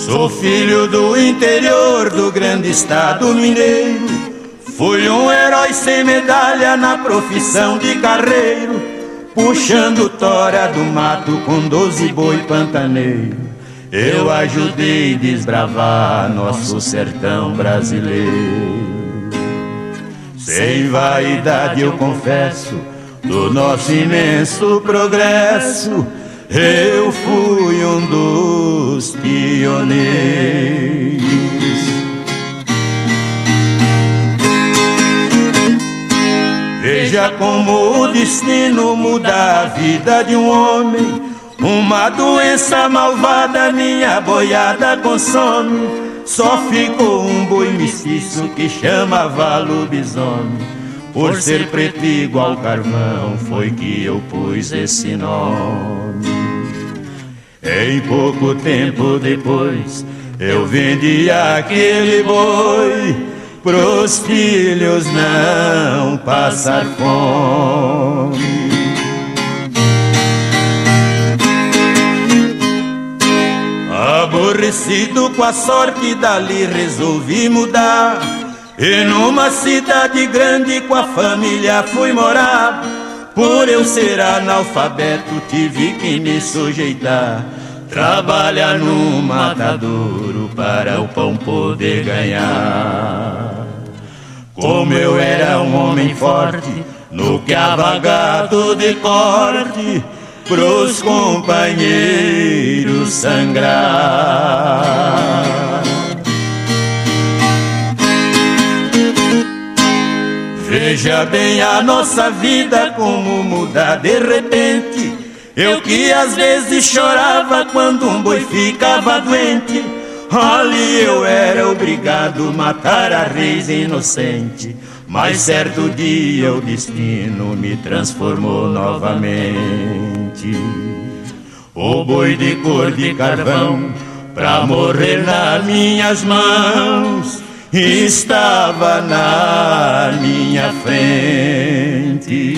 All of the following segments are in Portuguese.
Sou filho do interior do grande estado mineiro. Fui um herói sem medalha na profissão de carreiro, puxando tora do mato com 12 boi pantaneiro. Eu ajudei a desbravar nosso sertão brasileiro. Sem vaidade eu confesso do nosso imenso progresso, eu fui um dos pioneiros. Veja como o destino muda a vida de um homem. Uma doença malvada minha boiada consome. Só ficou um boi mestiço que chamava lobisomem. Por ser preto igual carvão foi que eu pus esse nome. Em pouco tempo depois eu vendi aquele boi pros filhos não passar fome. Aborrecido com a sorte dali resolvi mudar, e numa cidade grande com a família fui morar. Por eu ser analfabeto tive que me sujeitar, trabalhar no matadouro para o pão poder ganhar. Como eu era um homem forte, no cavagado de corte, pros companheiros sangrar. Veja bem a nossa vida como muda de repente. Eu que às vezes chorava quando um boi ficava doente, ali eu era obrigado a matar a reis inocente. Mas certo dia o destino me transformou novamente. O boi de cor de carvão, pra morrer nas minhas mãos, estava na minha frente.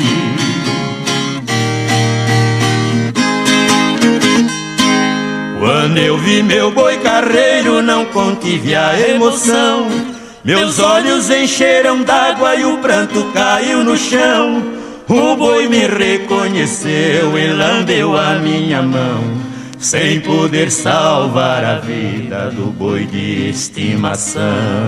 Quando eu vi meu boi carreiro não contive a emoção. Meus olhos encheram d'água e o pranto caiu no chão. O boi me reconheceu e lambeu a minha mão, sem poder salvar a vida do boi de estimação.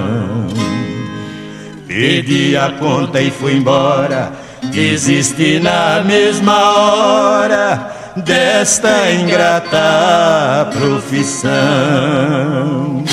Pedi a conta e fui embora, desisti na mesma hora desta ingrata profissão.